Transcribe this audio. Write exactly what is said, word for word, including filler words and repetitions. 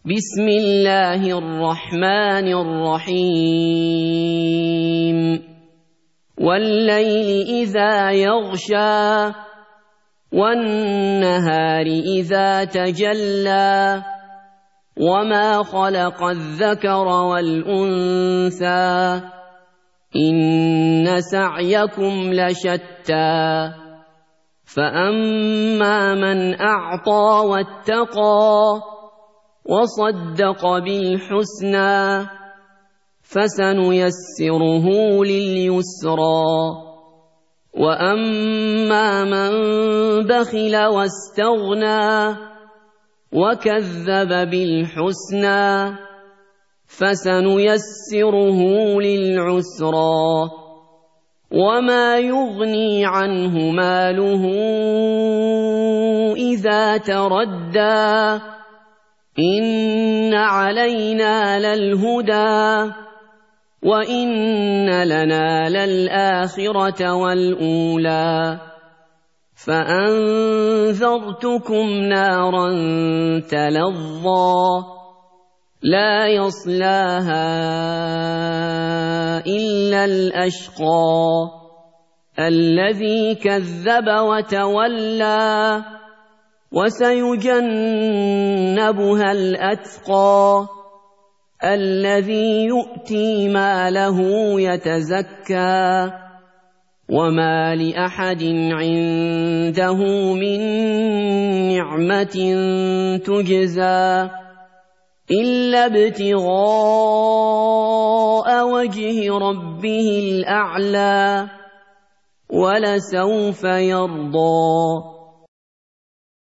بسم الله الرحمن الرحيم والليل إذا يغشى والنهار إذا تجلى وما خلق الذكر والأنثى إن سعيكم لشتى فأما من أعطى واتقى وصدق بالحسنى فسنيسره لليسرى وأما من بخل واستغنى وكذب بالحسنى فسنيسره للعسرى وما يغني عنه ماله إذا تردى إن علينا للهدى وإن لنا للآخرة والأولى فأنذرتكم نارا تلظى لا يصلاها إلا الأشقى الذي كذب وتولى وسيجنبها الأتقى الذي يؤتي ماله يتزكى وما لأحد عنده من نعمة تجزى إلا ابتغاء وجه ربه الأعلى ولسوف يرضى.